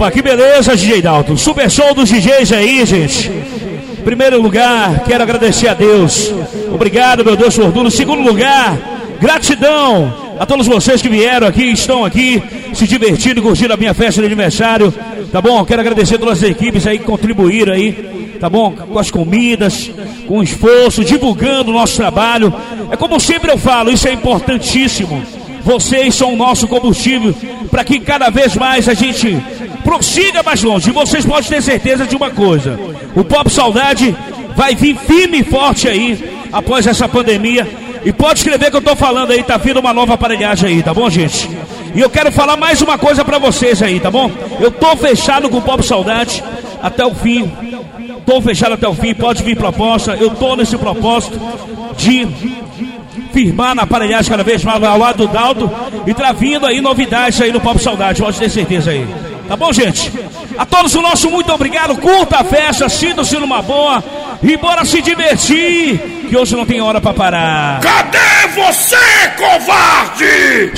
Opa, que beleza, DJ Dalton. Super show dos DJs aí, gente. Em primeiro lugar, quero agradecer a Deus. Obrigado, meu Deus fortuno. Em segundo lugar, gratidão a todos vocês que vieram aqui, estão aqui se divertindo e curtindo a minha festa de aniversário. Tá bom? Quero agradecer a todas as equipes aí que contribuíram aí, tá bom? Com as comidas, com o esforço, divulgando o nosso trabalho. É como sempre eu falo, isso é importantíssimo. Vocês são o nosso combustível para que cada vez mais a gente prossiga mais longe. E vocês podem ter certeza de uma coisa: o Pop Saudade vai vir firme e forte aí após essa pandemia. E pode escrever que eu tô falando aí, tá vindo uma nova aparelhagem aí, tá bom, gente? E eu quero falar mais uma coisa pra vocês aí, tá bom? Eu tô fechado com o Pop Saudade até o fim. Tô fechado até o fim, pode vir proposta. Eu tô nesse propósito de firmar na aparelhagem cada vez mais ao lado do Daldo. E tá vindo aí novidades aí no Pop Saudade, pode ter certeza aí. Tá bom, gente? A todos o nosso muito obrigado. Curta a festa, sinta-se numa boa e bora se divertir, que hoje não tem hora pra parar. Cadê você, covarde?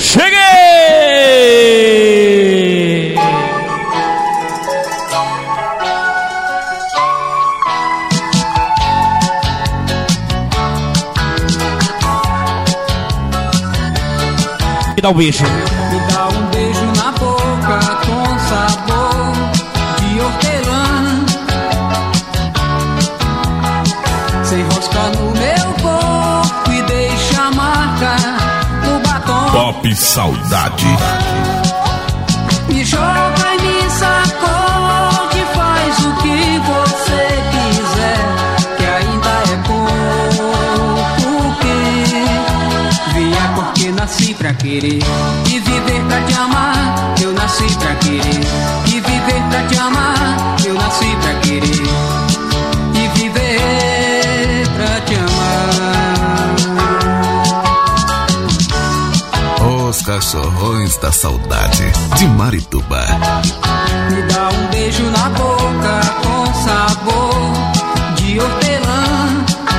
Cheguei! Me dá um beijo. Me dá um beijo na boca com sabor de hortelã. Sem rosca no meu corpo e deixa a marca no batom. Pop Saudade. Me joga e me sacode, faz o que você quiser, que ainda é pouco que vier porque nasci pra querer e viver pra te amar. Eu nasci pra querer e viver pra te amar. Eu nasci pra querer e viver pra te amar. Os cachorrões da saudade de Marituba. Me dá um beijo na boca com sabor de hortelã.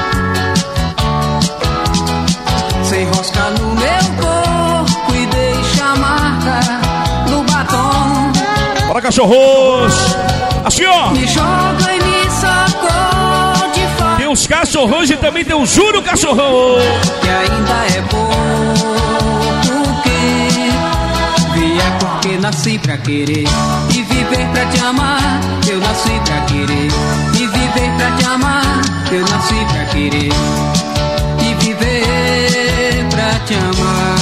Sem rosca no meu corpo e deixa a marca no batom. Bora, cachorros! Assim, ó! Me joga e me sacode, faz Tem os cachorrões e também tem o Júlio Cachorrão. que ainda é pouco que vier porque nasci pra querer e viver pra te amar. Eu nasci pra querer e viver pra te amar. Eu nasci pra querer e viver pra te amar.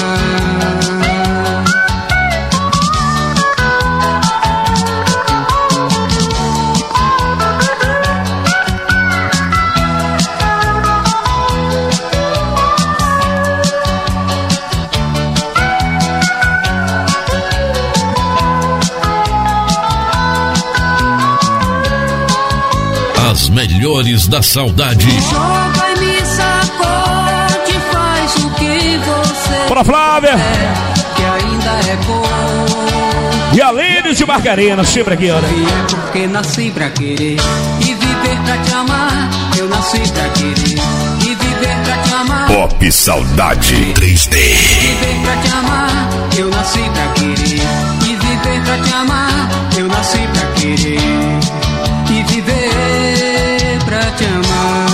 As melhores da saudade. Joga e me sacode, faz o que você Bora, Flávia! quer, que ainda é pouco. E a Lene de Margarina, sempre aqui, olha. É porque nasci pra querer e viver pra te amar. Eu nasci pra querer e viver pra te amar. Pop Saudade 3D. Viver pra te amar. Eu nasci pra querer e viver pra te amar. Eu nasci pra querer e viver pra te amar.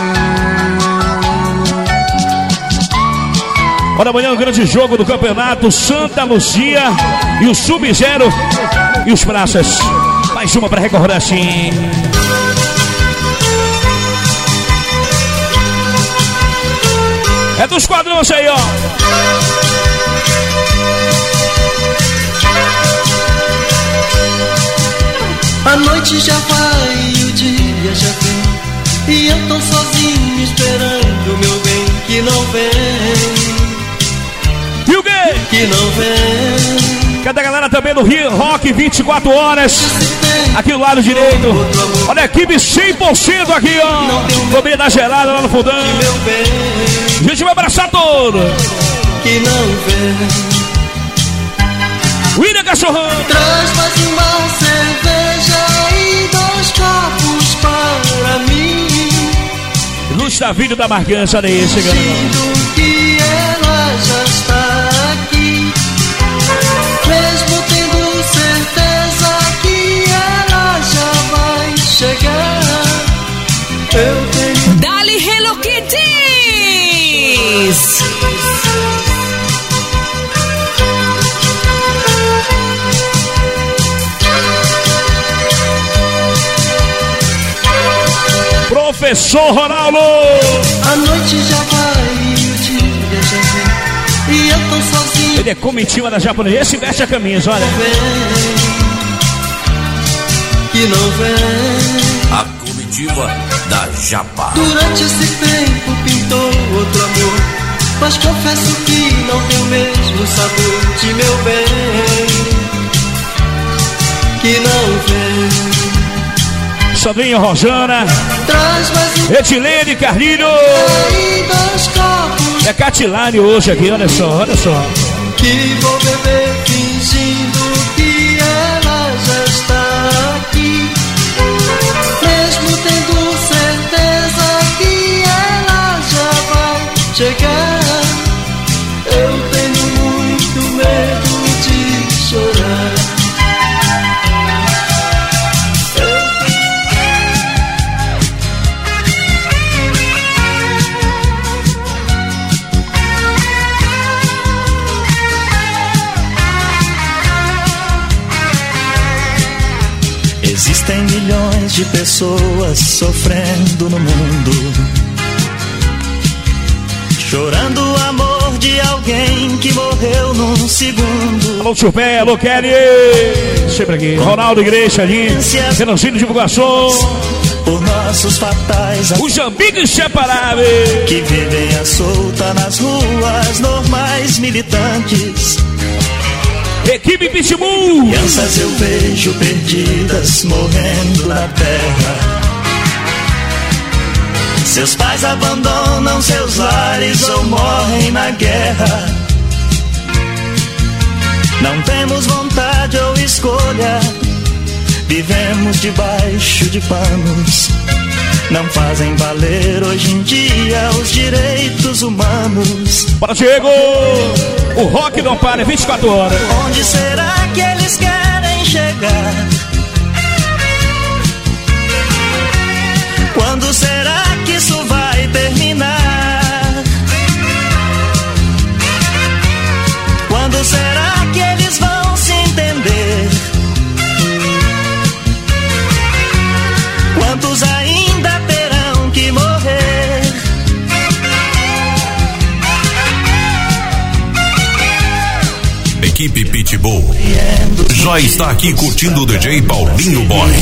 Olha, amanhã o grande jogo do campeonato Santa Luzia e o Sub-Zero e os Praças. Mais uma pra recordar assim. É dos quadrões aí, ó. A noite já vai e o dia já vem, e eu tô sozinho esperando meu bem que não vem. E o quê? Que não vem. Cadê a galera também do Rio Rock 24 horas? Aqui do lado direito. Olha a equipe 100% aqui, ó. Família da Gelada lá no fundão. Meu bem, A gente vai abraçar todo. que não vem. William Cachorrão. Traz mais uma cerveja e 2 copos para mim. Luz da Vídeo da Marcança, olha aí, chegando. Sinto que ela já está aqui, mesmo tendo certeza que é Começou, Ronaldo! A noite já vai e o dia já vem, e eu tô sozinho. Ele é comitiva da japonesa. Esse veste a camisa, olha. Que não vem. A comitiva da Japa. Durante esse tempo pintou outro amor, mas confesso que não tem o mesmo sabor de meu bem. Que não vem. Sandrinha Rosana, Traz mais um Edilene Carlinho e 2 copos e a Catilane hoje aqui, olha só, olha só. que vou beber fingindo que ela já está aqui, mesmo tendo certeza que ela já vai chegar. Eu tenho muito medo de chorar. Existem milhões de pessoas sofrendo no mundo, chorando o amor de alguém que morreu num segundo. Alô, Tio Pé, alô, Kelly. Sempre aqui. Ronaldo Igreja ali. Renancinho Divulgação. Por nossos fatais O Jambiga Inseparável. que vivem à solta nas ruas normais militantes. Equipe Pitbull. Crianças eu vejo perdidas morrendo na terra. Seus pais abandonam seus lares ou morrem na guerra. Não temos vontade ou escolha, vivemos debaixo de panos. Não fazem valer hoje em dia os direitos humanos. Bora, Diego. O rock não para, é 24 horas. Onde será que eles querem chegar? Quando será que isso vai terminar? Quando será que eles vão se entender? Quantos ainda terão que morrer? Equipe Pitbull já está aqui curtindo o DJ Paulinho Boy.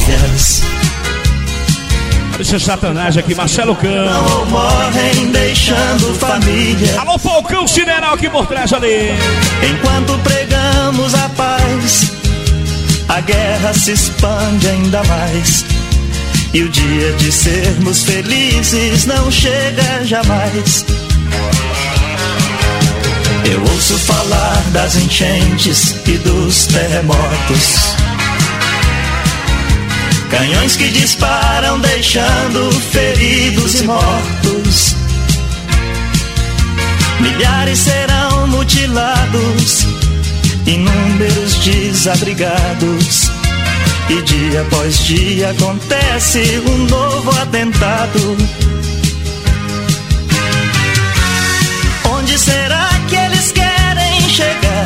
Deixa o Satanás aqui, Marcelo Cão. Ou morrem deixando família. Alô, Falcão Cineral aqui por trás ali. Enquanto pregamos a paz, a guerra se expande ainda mais. E o dia de sermos felizes não chega jamais. Eu ouço falar das enchentes e dos terremotos, canhões que disparam deixando feridos e mortos. Milhares serão mutilados, inúmeros desabrigados. E dia após dia acontece um novo atentado. Onde será que eles querem chegar?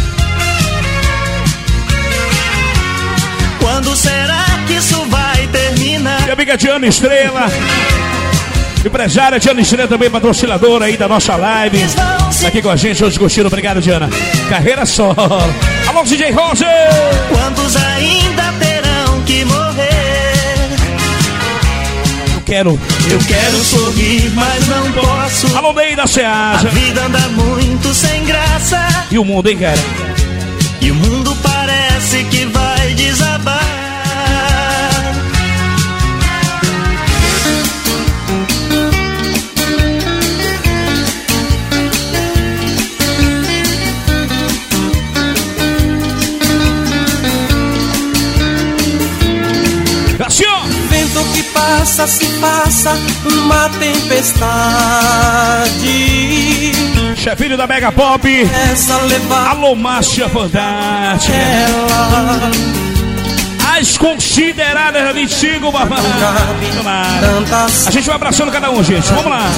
Quando será que isso vai terminar? Minha amiga Diana Estrela, empresária Diana Estrela, também patrocinadora aí da nossa live. Tá aqui com a gente hoje curtindo, obrigado Diana. Carreira solo. Alô, DJ Roger. Quantos ainda terão que morrer? Eu quero sorrir, mas não posso. Alô, Ney da A Ceasa. vida anda muito sem graça. E o mundo, hein, cara? E o mundo parece que vai desabar. Vento que passa, se passa uma tempestade. Chefinho da Mega Pop. Essa levar Alô, Márcia Fantástica. ela. As consideradas da 25, babá. Tantas A gente vai abraçando cada um, gente. Vamos lá.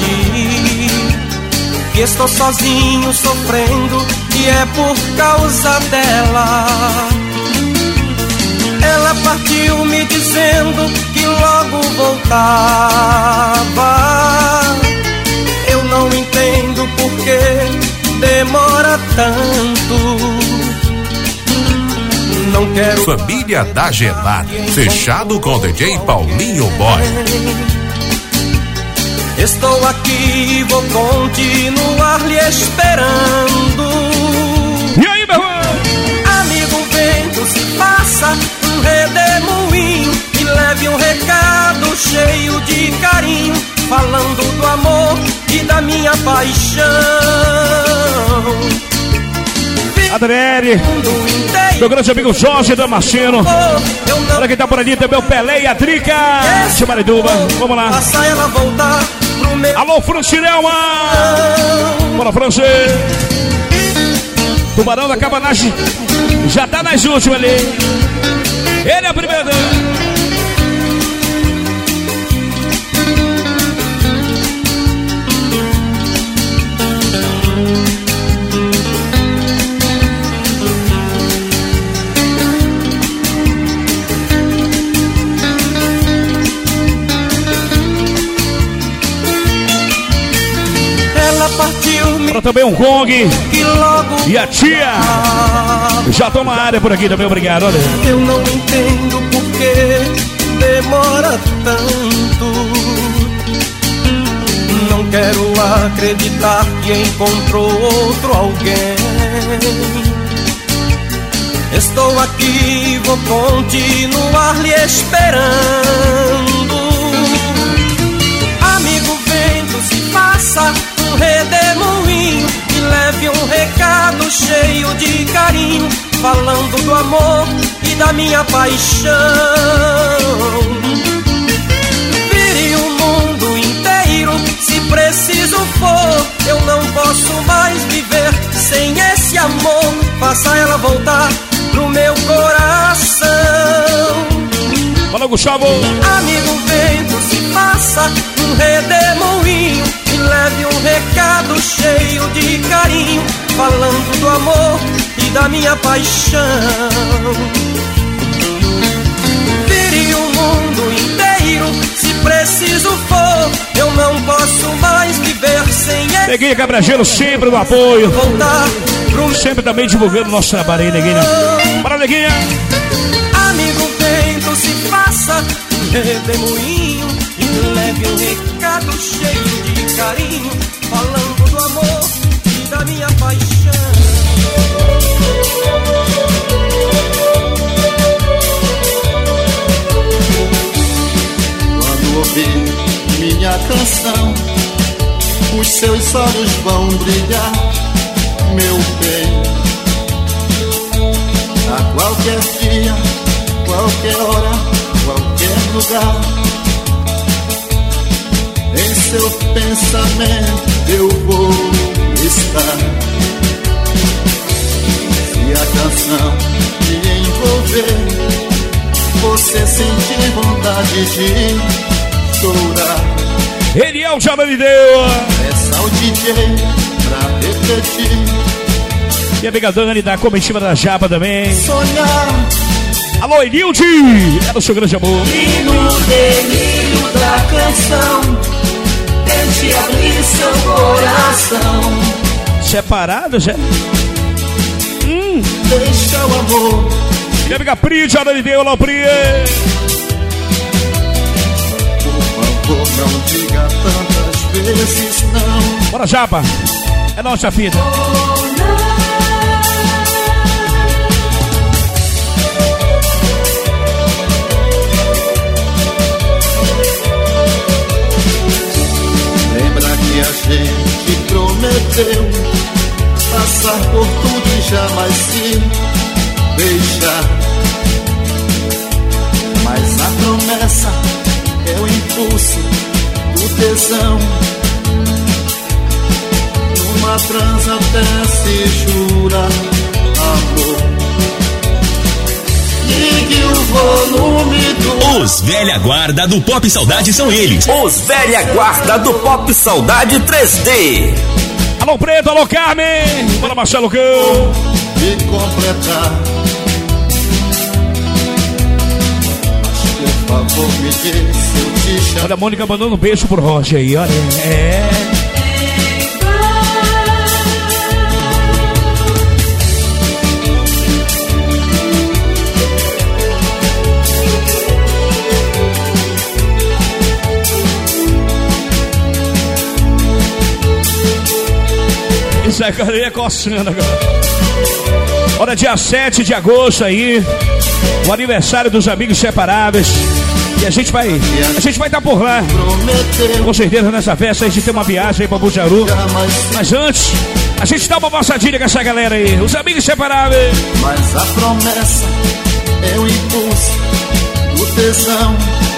que estou sozinho sofrendo e é por causa dela. Ela partiu me dizendo que logo voltava. Eu não entendo por que demora tanto. Não quero. Família da Gelada, fechado com o DJ Paulinho Boy. Estou aqui, vou continuar lhe esperando. E aí, meu irmão? Amigo, vento, se faça um redemoinho e leve um recado cheio de carinho, falando do amor e da minha paixão. Adriele, meu grande amigo Jorge Damasceno. Olha quem tá por ali também, o Pelé e a Drica de Marituba. Vamos lá. Faça ela voltar pro meu. Alô, Francilelma. Bora, Franci. Tubarão da Cabanagem já tá nas últimas ali. Ele é o primeiro. Para também um Kong e a tia já toma a área por aqui também, obrigado. Olha. Eu não entendo por que demora tanto. Não quero acreditar que encontrou outro alguém. Estou aqui, vou continuar lhe esperando. Amigo, vento, se faça um redemoinho e leve um recado cheio de carinho, falando do amor e da minha paixão. Vire o mundo inteiro, se preciso for. Eu não posso mais viver sem esse amor. Faça ela voltar pro meu coração. Fala, Gustavo. Amigo, vento, se faça um redemoinho e leve um recado cheio de carinho, falando do amor e da minha paixão. Vire o mundo inteiro, se preciso for. Eu não posso mais viver sem ele. Neguinha Cabragelo sempre no apoio, Voltar pro sempre também divulgando o nosso trabalho aí, Neguinha. Bora, Neguinha. Amigo, vento, se faça um redemoinho e leve um recado cheio de carinho, falando do amor e da minha paixão. Quando ouvir minha canção, os seus olhos vão brilhar, meu bem. A qualquer dia, qualquer hora, qualquer lugar, em seu pensamento eu vou estar. Se a canção me envolver, você sentir vontade de chorar, Ele é o Jabba de Deus. peça ao DJ pra repetir. E a amiga Dani da comitiva da Jaba também. Sonhar Alô, Enilde. É o seu grande amor. E no delírio da canção, tente abrir seu coração. Separados, é? deixa o amor. E a amiga Pri, Jaba de Deus, alô, Pri. Por favor, não diga tantas vezes não. Bora, Jaba. É nossa fita. Lembra que a gente prometeu passar por tudo e jamais se deixar. Mas a promessa é o impulso do tesão. Numa transa até se jura amor. Ligue o volume do... Os velha guarda do Pop Saudade são eles. Os velha guarda do Pop Saudade 3D. Alô, Preto, alô, Carmen. Bora, Marcelo Cão. E completar favor, me diz se eu te chamo. Olha, a Mônica mandando um beijo pro Roger aí, olha. Isso aí, cara, é coçando agora. Olha, dia 7 de agosto aí, o aniversário dos Amigos Inseparáveis. E a gente vai estar por lá. Com certeza nessa festa a gente tem uma viagem aí pra Bujaru. Mas antes, a gente dá uma passadinha com essa galera aí, os Amigos Inseparáveis. Mas a promessa é o impulso do tesão.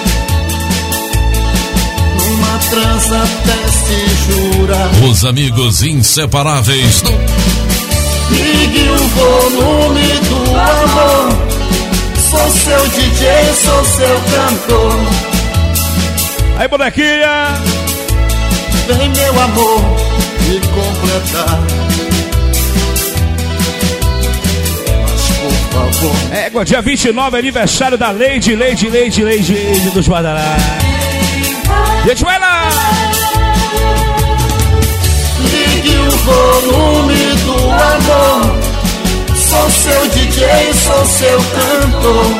Numa trança até se jurar. Os Amigos Inseparáveis. Ligue o volume do amor. Sou seu DJ, sou seu cantor. Aí, bonequinha. Vem, meu amor, me completar. Mas, por favor. Égua, dia 29, aniversário da Lady dos Badalá. A gente vai lá. Ligue o volume do amor. Sou seu DJ, sou seu cantor.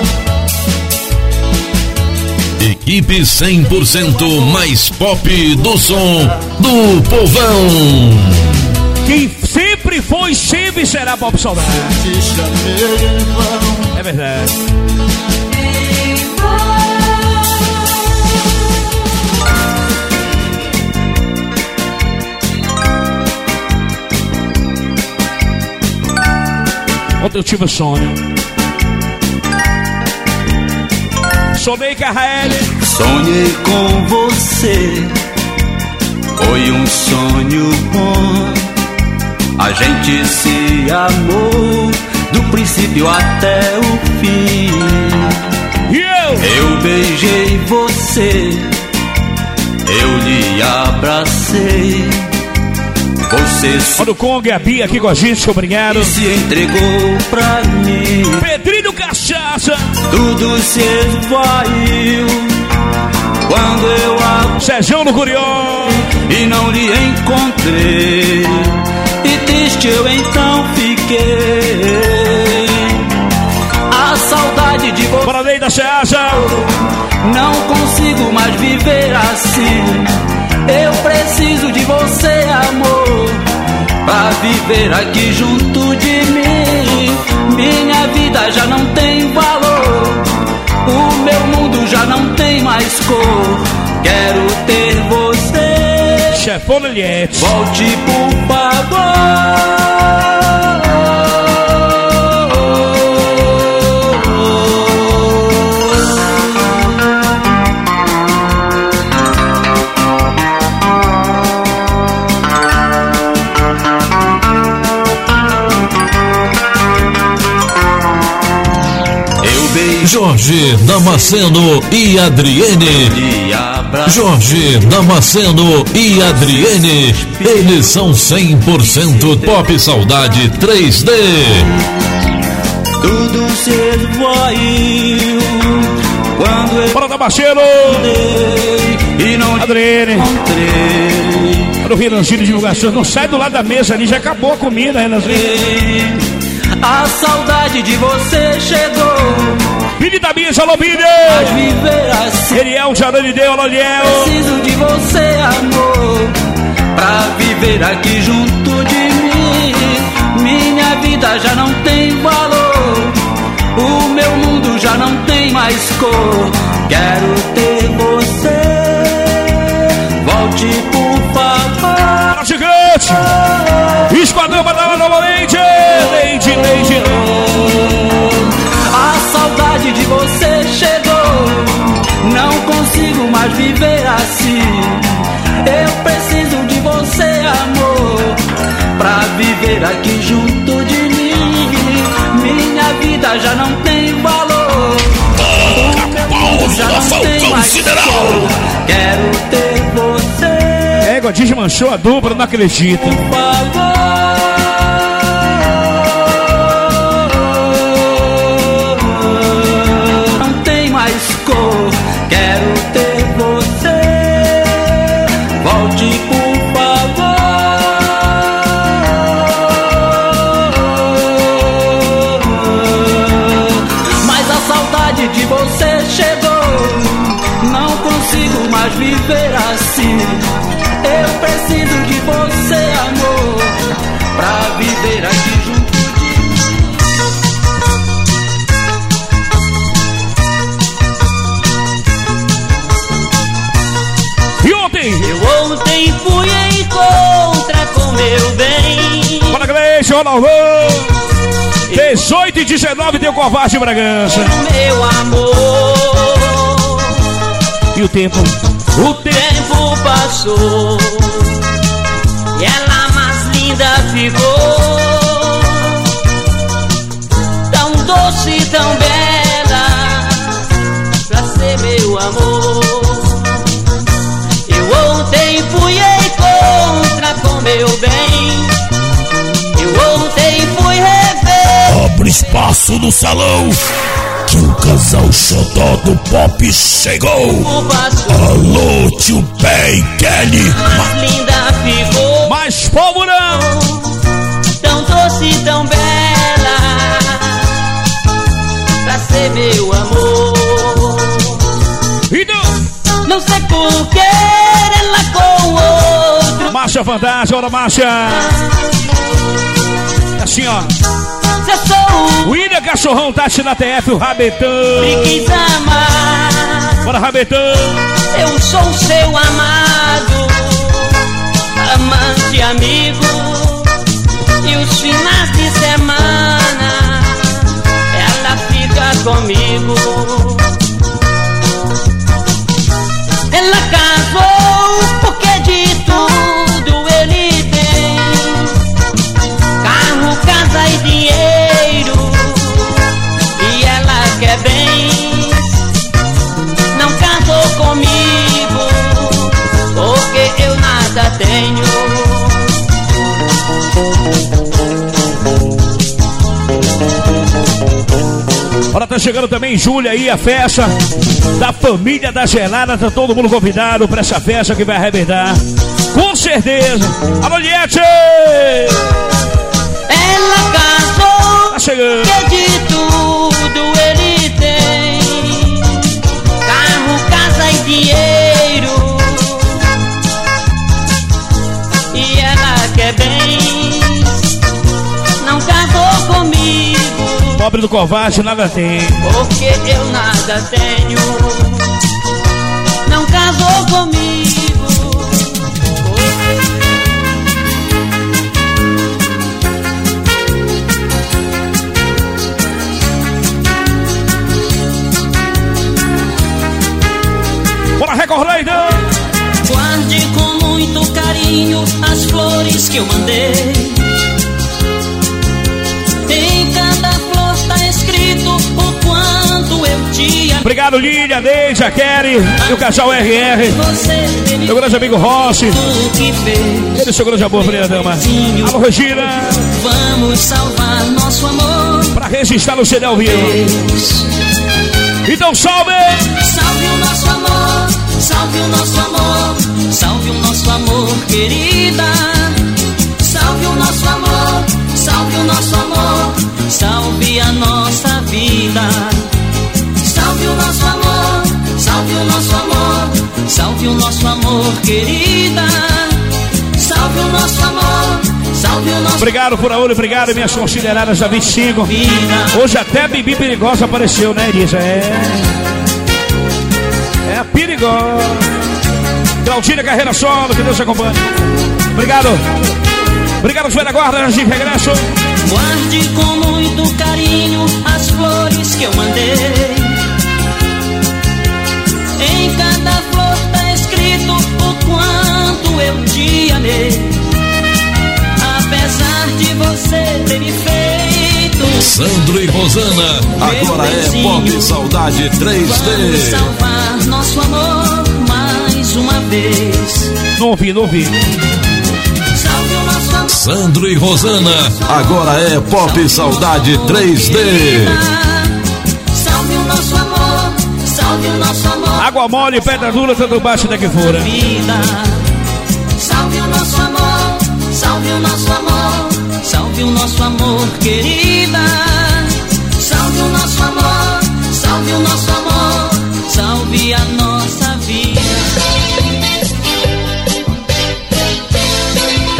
Equipe 100% mais pop do som do povão. Quem sempre foi, sempre será Pop Saudade. Te chamei em vão. É verdade. Ontem eu tive Sônia. Sonhei com a Raeli. Sonhei com você. Foi um sonho bom. A gente se amou do princípio até o fim. E eu beijei você. Eu lhe abracei. Você olha o Kong e a Bia aqui com a gente, obrigado. Se entregou pra mim. Pedrinho Cachaça. Tudo se esvaiu quando eu Sérgio no Curió. E não lhe encontrei. E triste eu então fiquei. A saudade de você. Para a lei da Ceasa. Não consigo mais viver assim. Eu preciso de você, amor, pra viver aqui junto de mim. Minha vida já não tem valor. O meu mundo já não tem mais cor. Quero ter você. Chefão Liliette. Volte, por favor. Jorge Damasceno e Adriene. Jorge Damasceno e Adriene. Eles são 100% Pop Saudade 3D. Tudo se esvaiu quando eu Bora, Damasceno e não Adriene. encontrei. Olha o Renanzinho de divulgações. Não sai do lado da mesa ali, já acabou a comida, Renanzinho. A saudade de você chegou. Vini da Bia, alô Vini. Mas viver assim. Eliel, Jarani Deu, alô Eliel. Preciso de você, amor, pra viver aqui junto de mim. Minha vida já não tem valor. O meu mundo já não tem mais cor. Quero ter você. Volte, por favor. Para gigante. Esquadrão para dar novamente. Lady. A saudade de você chegou. Não consigo mais viver assim. Eu preciso de você, amor, pra viver aqui junto de mim. Minha vida já não tem valor. O meu mundo já não tem mais cor. Quero ter você. Égua, desmanchou a dupla, não acredito. Por favor. você, amor, pra viver aqui junto de... E ontem? Eu ontem fui em contra com meu bem. Bora, Gleice, Ronaldo. 18 e 19 deu Covarde Bragança. Meu amor. E o tempo? O tempo passou e ela mais linda ficou, tão doce, tão bela, pra ser meu amor. Eu ontem fui em contra com meu bem. Eu ontem fui rever. Abre espaço no salão, que o casal xodó do pop chegou. Alô, tio Pé e Kelly. Mais linda ficou, mais pólvora, tão doce, tão bela, pra ser meu amor. Então, não sei por que ela com outro. Marcha Fantástica, ora marcha. Assim, ó. William Cachorrão, Tati na TF, o Rabetão. Me quis amar. Bora, Rabetão. Eu sou seu amado, amante, amigo. E os finais de semana ela fica comigo. Ela casou porque de tudo ele tem: carro, casa e dinheiro. E ela quer bens, não casou comigo porque eu nada tenho. Olha, tá chegando também Júlia aí, a festa da família da Gelada. Tá todo mundo convidado pra essa festa que vai arrebentar, com certeza. Alô, Liette! Ela casou, tá chegando, que de tudo ele tem: carro, casa e dinheiro. E ela quer bens, não casou comigo pobre do Covarde nada tem, porque eu nada tenho. Não casou comigo. Bora recordar então. Guarde com muito carinho as flores que eu mandei. Em cada flor tá escrito o quanto eu te amei. Obrigado, Lília, Deide, a Kelly e o casal RR. Meu grande amigo Rossi. Ele é seu grande amor, primeira dama. Alô, Regina. Vamos salvar nosso amor pra registrar no CD ao vivo. Então salve! Salve o nosso amor, salve o nosso amor, salve o nosso amor, querida. Salve o nosso amor, salve o nosso amor, salve a nossa vida. Salve o nosso amor, salve o nosso amor, salve o nosso amor, querida. Salve o nosso amor, salve o nosso. Obrigado, Furaúlio, obrigado, minhas consideradas da 25. Hoje até a Bibi Perigosa apareceu, né, Elisa? É a perigosa. Claudinha, carreira solo, que Deus acompanhe. Obrigado. Obrigado, velha guarda, de regresso. Guarde com muito carinho as flores que eu mandei. Em cada flor tá escrito o quanto eu te amei. Apesar de você ter me feito. Sandro e Rosana, agora é Pop Saudade 3D. Vamos salvar nosso amor mais uma vez. Não ouvi, não ouvi. Salve o nosso amor. Sandro e Rosana, agora é Pop Saudade 3D. Salve o nosso amor, salve o nosso amor. Água mole, pedra dura, tanto baixo daqui fora. Salve o nosso amor, salve o nosso amor, salve o nosso amor, querida. Salve o nosso amor, salve o nosso amor, salve a nossa vida.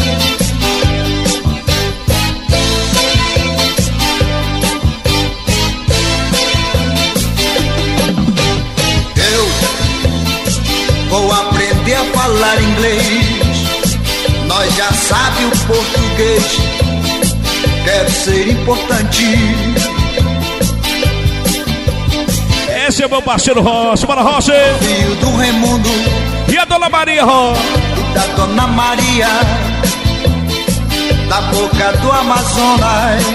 Vou aprender a falar inglês. Nós já sabe o português. Quero ser importante. Esse é meu parceiro Rossi. Bora, Rossi. Filho do Raimundo e a Dona Maria, Rossi. E da Dona Maria, da boca do Amazonas.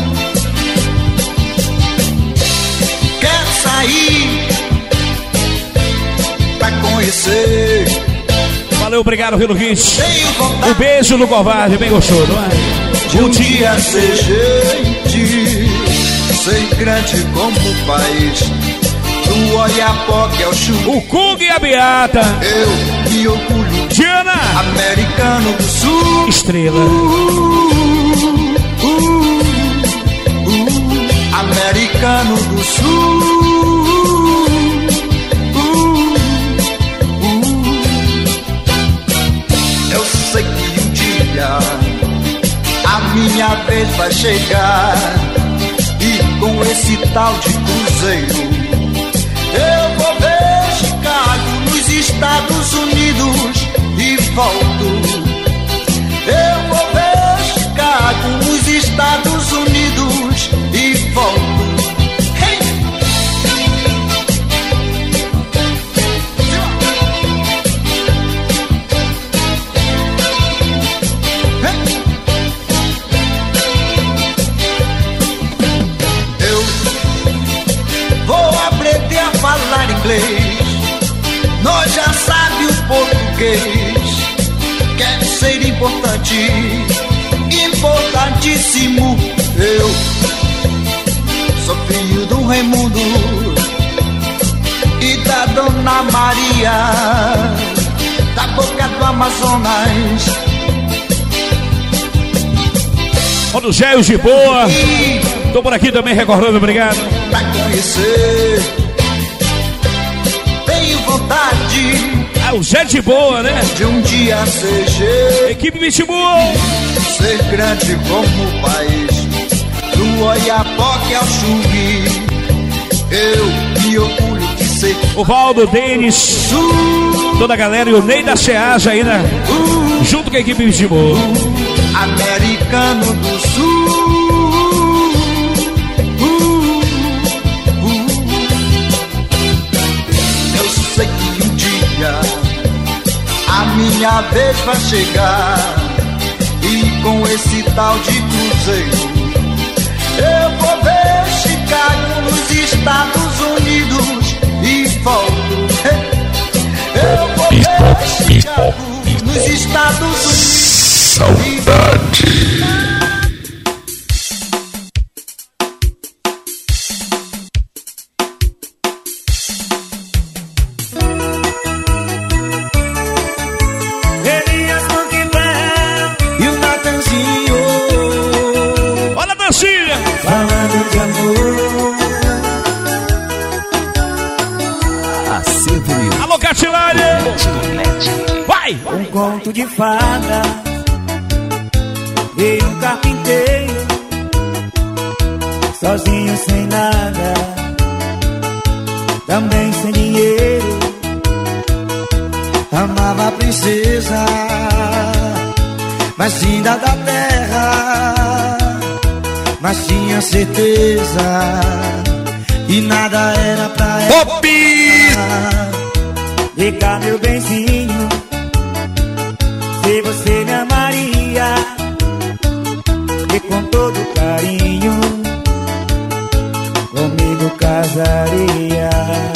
Quero sair pra conhecer. Valeu, obrigado, Rio Luiz. Um beijo no covarde, bem gostoso, não é? De um dia ser gente, ser grande como o país. Do Oiapoque ao Chuí, o Kung e a Beata. Eu me orgulho. Diana, americano do Sul. Estrela. Americano do Sul. Eu sei que um dia a minha vez vai chegar. E com esse tal de cruzeiro eu vou ver Chicago nos Estados Unidos e volto. Eu vou ver Chicago nos Estados Unidos e volto. Hey! Hey! Eu vou aprender a falar inglês. Nós já sabe o português. Quero ser importante, importantíssimo. Eu sou filho do Raimundo e da Dona Maria, da boca do Amazonas. Olha o Géio de boa. Tô por aqui também recordando, obrigado. Pra conhecer, tenho vontade. Ah, o Zé de boa, né? De um dia ser gente, equipe Pitbull. Ser grande como o país. Do Oiapoque ao Chuí, eu me orgulho de ser. O Valdo, Denis, toda a galera e o Ney da Ceasa aí, né? Junto com a equipe Pitbull. Americano do Sul. Eu sei que um dia a minha vez vai chegar. E com esse tal de cruzeiro eu vou ver Chicago nos Estados Unidos e volto. Eu vou ver Chicago nos Estados Unidos. Saudade. Falando de amor. Alô, Catilane! Vai! Um conto de fada. Veio um carpinteiro, sozinho sem nada, também sem dinheiro. Amava a princesa mais linda da terra, mas tinha certeza que nada era pra ela. Pop! Vem cá, meu benzinho, se você me amaria, e com todo carinho comigo casaria.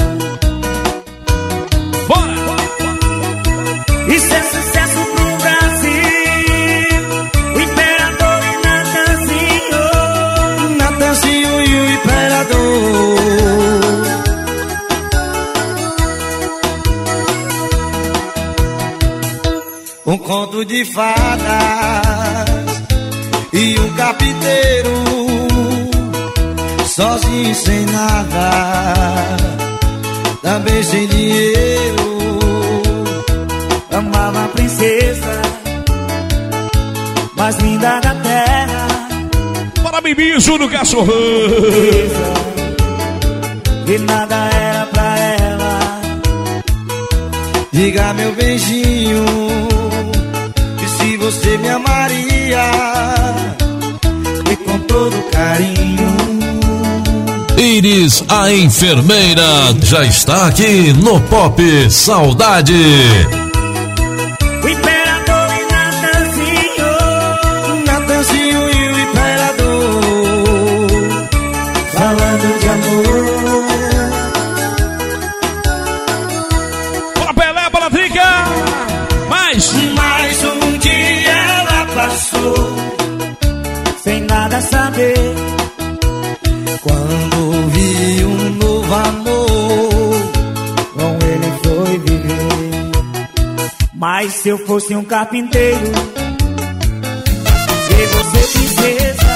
Bora! Isso é sucesso pro Brasil. O imperador e Natanzinho e o imperador. Um conto de fadas e um carpinteiro, sozinho sem nada, também sem dinheiro. Amava a princesa mais linda da terra. Para Bibicho no cachorrão. E nada era pra ela, Diga meu beijinho, que se você me amaria, e com todo carinho. Iris, a enfermeira, já está aqui no Pop Saudade. O imperador e Natanzinho e o imperador, falando de amor. Bora Pelé, bora Drica! Mais um dia ela passou, sem nada saber. Quando vi um novo amor, com ele foi viver. Mas se eu fosse um carpinteiro, ser você princesa.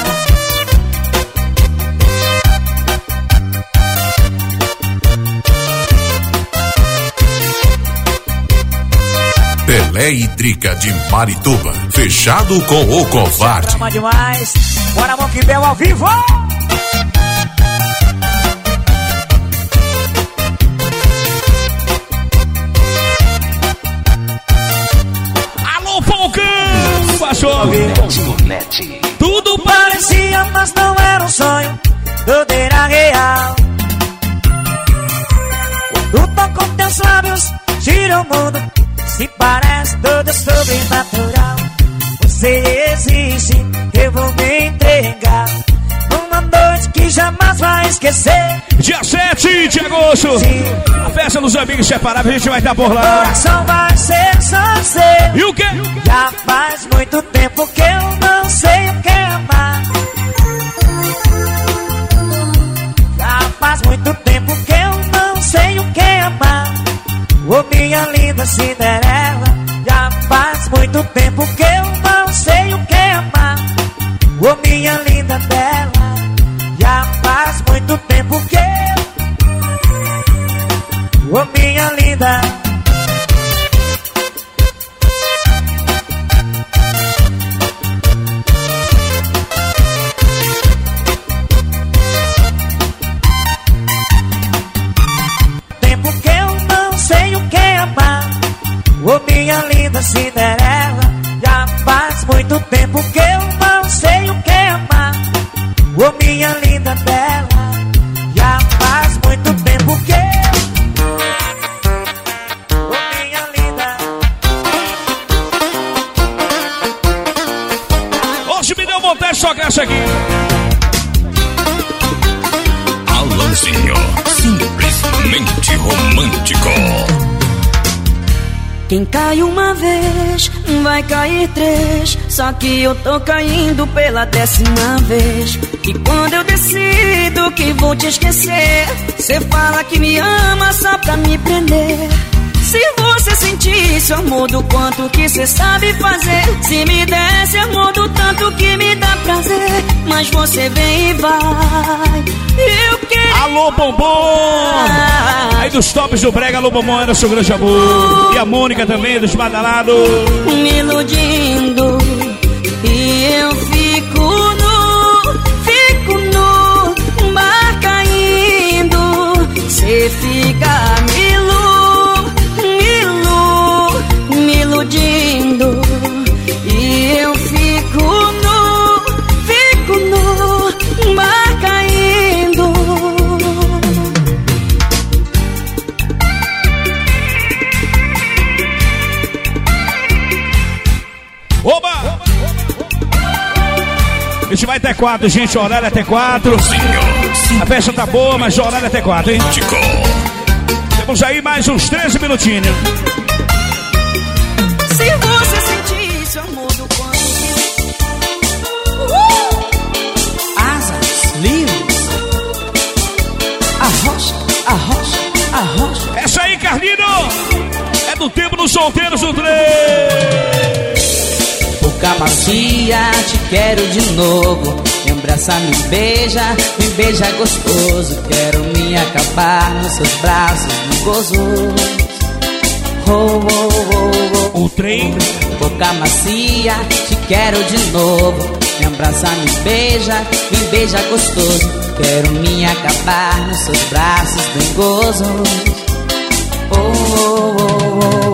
Pelé e Drica de Marituba, fechado com o Covarde. Chama demais, bora Moquibel ao vivo! alô, Falcão! Passou! Tudo parecia, mas não era um sonho, tudo era real. Quando tocam teus lábios, gira o mundo, se parece tudo sobrenatural. Você existe, eu vou me entregar numa noite que jamais vai esquecer. Dia 7 de agosto, a festa dos amigos separáveis, a gente vai estar por lá. O coração vai ser só seu. E o quê? Já faz muito tempo que eu não sei o que amar. Já faz muito tempo que eu não sei o que amar. Ô minha linda Cinderela, já faz muito tempo que eu não sei o que amar. Ô minha linda Bela, já faz muito tempo que ô minha linda. Tempo que eu não sei o que amar. Ô minha linda Cinderela, já faz muito tempo que eu não sei o que amar. Ô minha linda Bela, já faz muito tempo que ô minha linda. Hoje me deu vontade de tocar isso aqui. Alanzinho, simplesmente romântico. Quem cai uma vez, vai cair três. Só que eu tô caindo pela 10ª vez. E quando eu decido que vou te esquecer, cê fala que me ama só pra me prender. Se você sentisse o amor do quanto que cê sabe fazer, se me desse amor do tanto que me dá prazer. Mas você vem e vai, eu quero. Alô, Bombom! Aí dos tops do Brega, alô, Bombom era seu grande amor. E a Mônica também, dos Badalados. Me iludindo, e eu fico no mar caindo. Cê fica me iludindo, e eu fico no mar caindo. Oba! A gente vai até 4, gente, o horário é até 4. A festa tá boa, mas o horário é até 4, hein? Temos aí mais uns 13 minutinhos. Se você sentisse o amor do quanto Asas livres, arrocha. Essa aí, Carlino, é do tempo dos solteiros do 3. Boca macia, te quero de novo. Me abraça, me beija gostoso. Quero me acabar nos seus braços, no gozo. O trem. Boca macia, te quero de novo. Me abraça, me beija gostoso. Quero me acabar nos seus braços, bem gozo.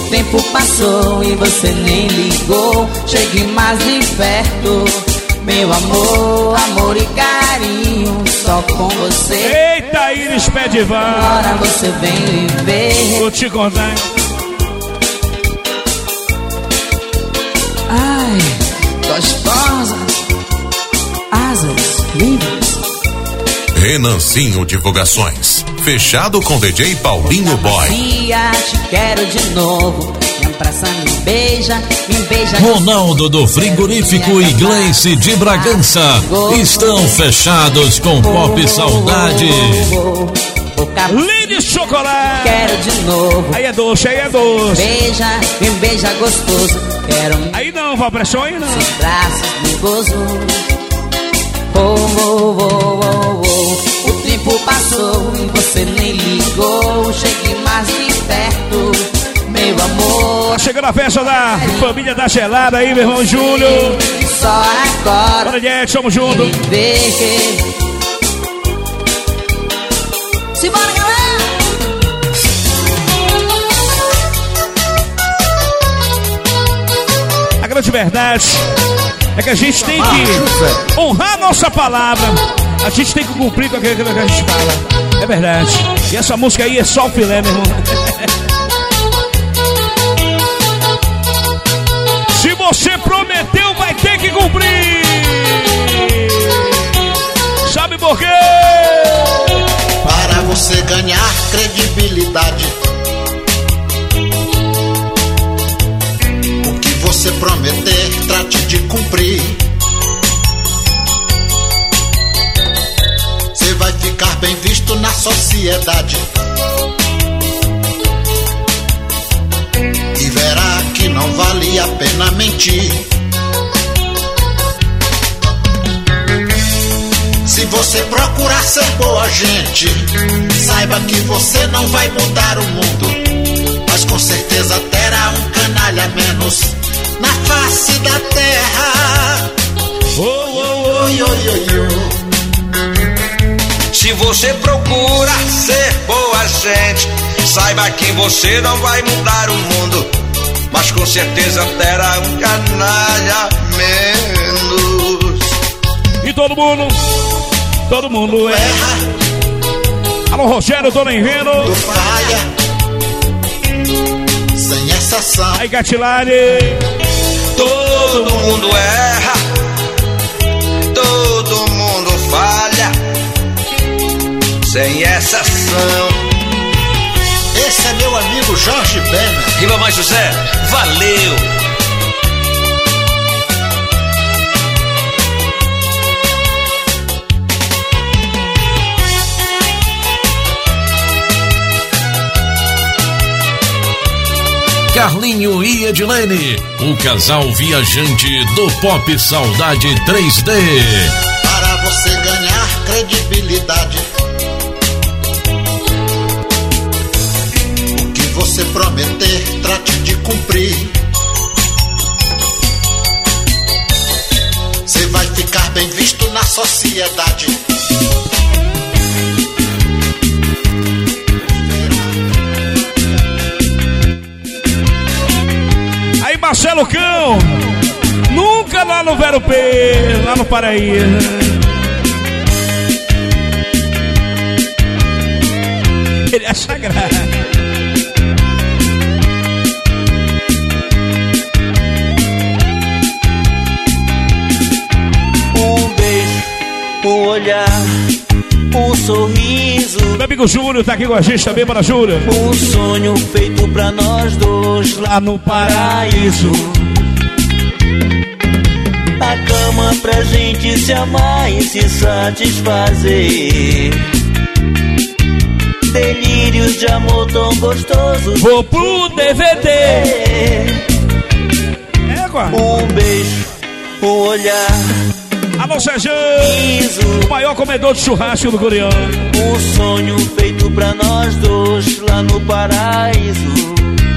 tempo passou e você nem ligou. Chegue mais de perto, meu amor, amor e carinho, só com você. Eita, Iris pé de van. Agora você vem viver. Vou te contar. Ai, gostosa. Asas livres. Renancinho Divulgações. Fechado com DJ Paulinho Boy. Te quero de novo. Me abraça, me beija, me beija. Ronaldo do Frigorífico e Gleice de Bragança estão fechados com Pop Saudade. Lide Chocolate. Quero de novo. Aí é doce, aí é doce. Beija, me beija gostoso. Quero. Aí não, vai pressão aí não. Seus braços me gozo. O tempo passou e você nem ligou. Chegue mais de perto, meu amor. Tá chegando a festa da família da Gelada aí, meu irmão Júlio. Só agora. Bora, gente, tamo junto. Simbora, galera! A grande verdade é que a gente tem que honrar a nossa palavra. A gente tem que cumprir com aquilo que a gente fala. É verdade. E essa música aí é só o filé, meu irmão. Se você prometeu, vai ter que cumprir. Sabe por quê? Para você ganhar credibilidade, o que você prometer, trate de cumprir. Você vai ficar bem visto na sociedade e verá que não vale a pena mentir. Se você procurar ser boa gente, saiba que você não vai mudar o mundo, mas com certeza terá um canalha menos na face da terra. Se você procura ser boa gente, saiba que você não vai mudar o mundo, mas com certeza terá um canalha menos. E todo mundo erra. Alô, Rogério, Dona Henreno. Falha, sem exceção. Aí, Gatilari. Todo mundo erra, todo mundo falha, sem exceção. Esse é meu amigo Jorge Bena. Ribamar José, valeu! Carlinho e Edilene, o casal viajante do Pop Saudade 3D. Para você ganhar credibilidade, o que você prometer, trate de cumprir. Você vai ficar bem visto na sociedade. Marcelo Cão, nunca lá no Vero P, lá no Paraíba. Ele acha graça. Um beijo, um olhar, um sorriso. Meu amigo Júlio tá aqui com a gente também, para Júlio. Um sonho feito pra nós dois lá no paraíso. A cama pra gente se amar e se satisfazer. Delírios de amor tão gostosos. Vou pro DVD. Um beijo, um olhar. Alô, Sérgio, o maior comedor de churrasco do Coreano. Um sonho feito pra nós dois lá no paraíso.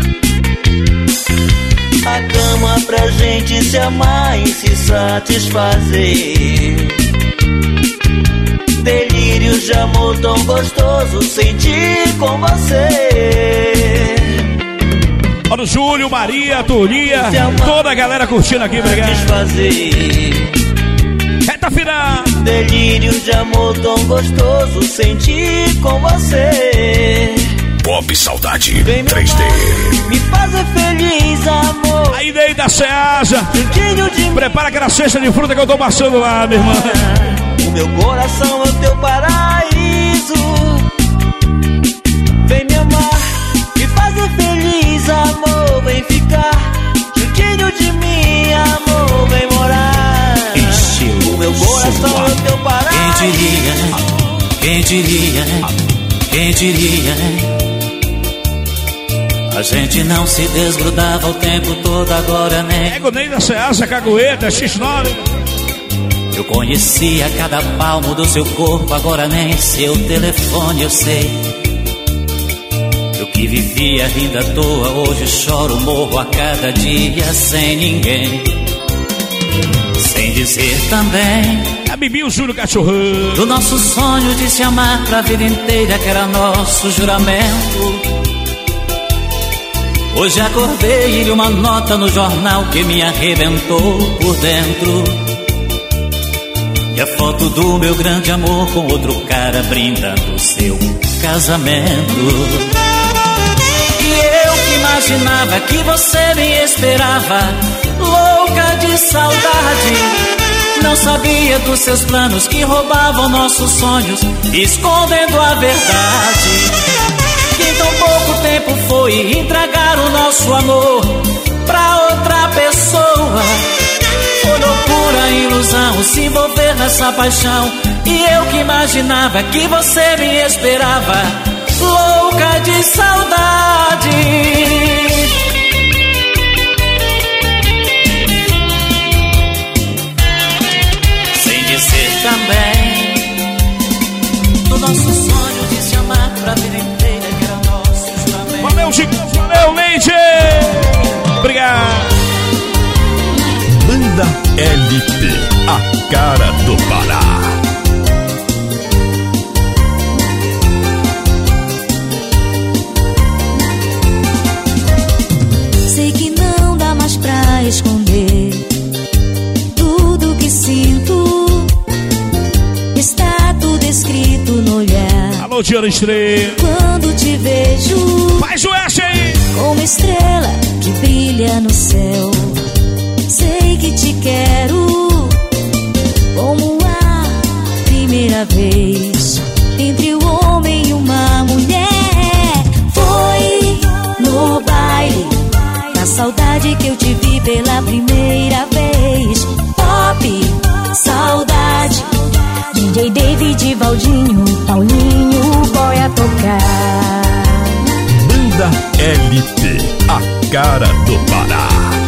A cama pra gente se amar e se satisfazer. Delírios de amor tão gostoso sentir com você. Olha o Júlio, Maria, Tulia, toda a galera curtindo aqui, obrigado. Reta final. Delírio de amor tão gostoso senti com você. Pop Saudade 3D. Me fazer feliz, amor. Aí daí da Ceasa. Prepara aquela cesta de fruta que eu tô passando lá, minha irmã. O meu coração é o teu paraíso. Vem me amar, me fazer feliz, amor. Vem ficar juntinho de mim, amor. Vem morar. Estilo o meu coração é o teu paraíso. Quem diria, quem diria, quem diria? A gente não se desgrudava o tempo todo, agora nem. Nego nem da Ceasa, Cagueta, X9. Eu conhecia cada palmo do seu corpo, agora nem seu telefone eu sei. Eu que vivia rindo à toa, hoje choro, morro a cada dia sem ninguém. Sem dizer também a Bibi, o Júlio Cachorrão, do nosso sonho de se amar pra vida inteira, que era nosso juramento. Hoje acordei e li uma nota no jornal que me arrebentou por dentro. E a foto do meu grande amor com outro cara brindando seu casamento. E eu que imaginava que você me esperava, louca de saudade. Não sabia dos seus planos que roubavam nossos sonhos, escondendo a verdade. Que em tão pouco tempo foi entregar o nosso amor pra outra pessoa. Foi loucura, ilusão, se envolver nessa paixão. E eu que imaginava que você me esperava, louca de saudade. Sem dizer também do nosso sonho de se amar pra vida inteira. Valeu, Chico. Valeu, Leite. Obrigado. Banda LP, a cara do Pará. Sei que não dá mais pra esconder tudo que sinto. Está tudo escrito no olhar. Alô, Diana Estrela. Quando te vejo, faz o S aí. Como estrela que brilha no céu. Sei que te quero como a primeira vez. Entre o homem e uma mulher. Foi no baile da saudade que eu te vi pela primeira vez. Pop, saudade. DJ David, Valdinho, Paulinho, boy a tocar. Banda LP, a cara do Pará.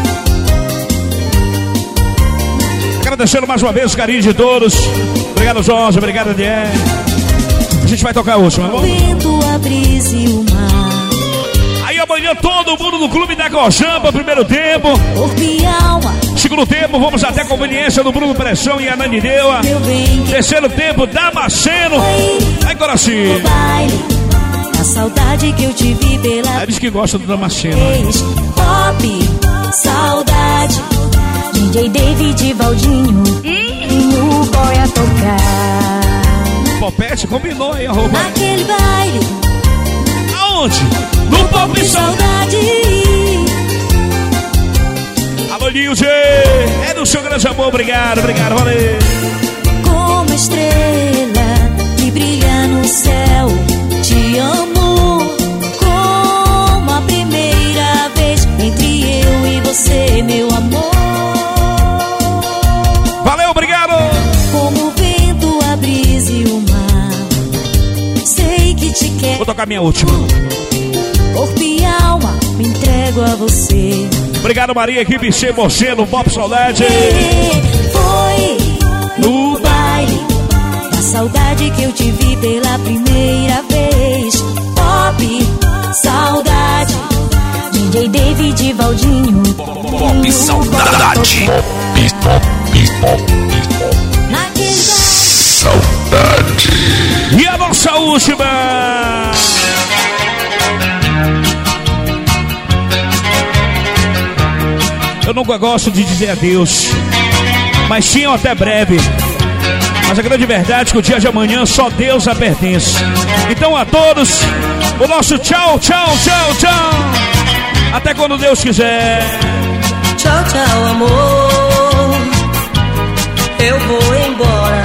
Agradecendo mais uma vez o carinho de todos. Obrigado, Jorge, obrigado, Dié. A gente vai tocar a última, tá bom? Vento, a brisa e o mar. Aí amanhã todo mundo no Clube da Cojamba, primeiro tempo. Corpo e alma. Segundo tempo, vamos até a conveniência do Bruno Pressão e a Nanideua. Terceiro tempo, Damasceno. Aí, Coraci. A saudade que eu te vi pela. Eles que gostam do Damasceno. Pop, saudade. DJ David, Valdinho. No boy a tocar. Popete combinou aí, arroba. Naquele baile. Aonde? No Pop Saudade. Alô, Nilce. É do seu grande amor, obrigado, obrigado, valeu. Como estrela que brilha no céu, te amo como a primeira vez. Entre eu e você, meu amor. Valeu, obrigado. Como o vento, a brisa e o mar. Sei que te quero. Vou tocar minha última. Corpo e alma, me entrego a você. Obrigado, Maria, equipe C, você no Pop Saudade. Foi no baile da saudade que eu te vi pela primeira vez. Pop, saudade. DJ David, Valdinho. Pop Saudade. Saudade. E a nossa última. nunca gosto de dizer adeus, mas sim até breve. Mas a grande verdade é que o dia de amanhã só Deus a pertence. Então a todos, o nosso tchau, tchau, tchau, tchau. Até quando Deus quiser. Tchau, tchau, amor. Eu vou embora.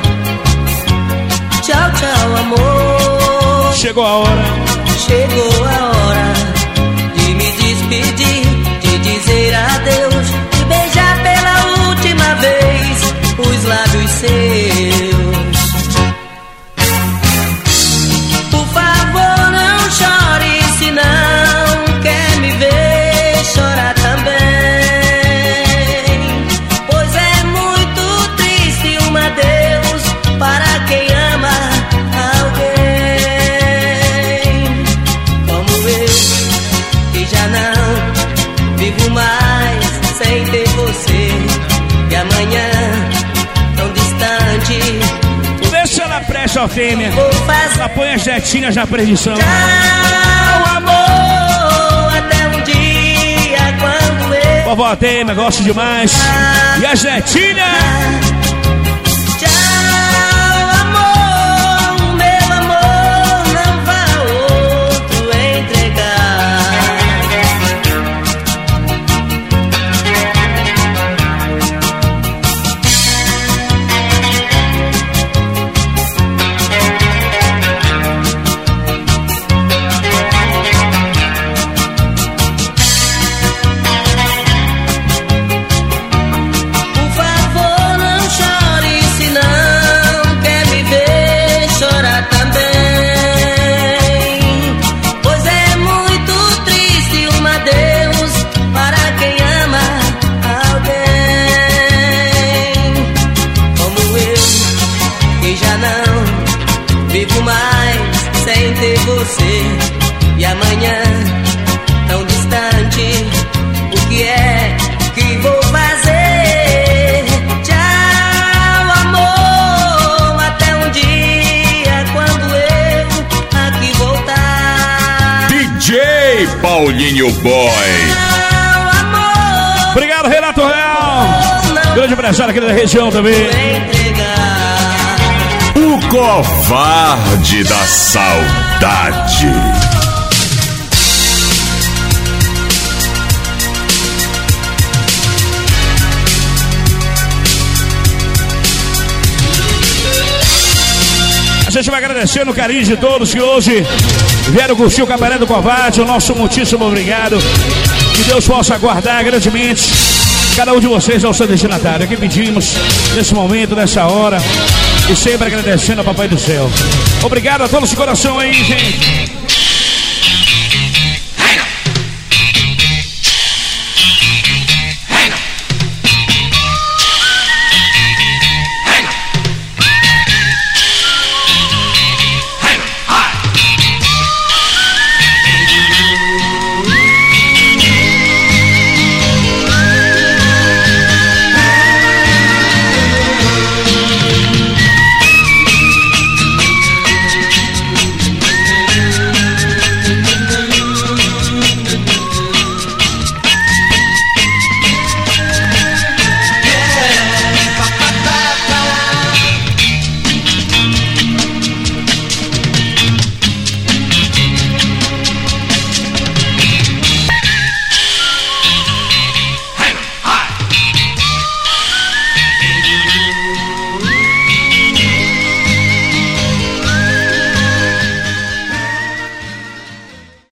Tchau, tchau, amor. Chegou a hora. Chegou a hora de me despedir, de dizer adeus, de beijar pela última vez os lábios seus. Por favor, não chore, se não quer me ver chorar também, pois é muito triste um adeus para quem ama alguém. Como eu, que já não vivo mais sem ter você, e amanhã deixa ela presta, ó fêmea. Ela põe as netinhas na perdição. Tchau, amor, até um dia quando eu... Vovó Temer, gosto demais. E as netinhas? Tchau, amor, meu amor, não vá outro entregar. E amanhã, tão distante, o que é que vou fazer? Tchau, amor, até um dia quando eu aqui voltar. DJ Paulinho Boy. Tchau, amor. Obrigado, Renato Real. Grande empresário aqui da região também. O covarde da saudade. A gente vai agradecendo o carinho de todos que hoje vieram curtir o Cabaré do Covarde. O nosso muitíssimo obrigado. Que Deus possa guardar grandemente cada um de vocês ao seu destinatário. Aqui pedimos nesse momento, nessa hora, e sempre agradecendo ao Papai do Céu. Obrigado a todos de coração aí, gente.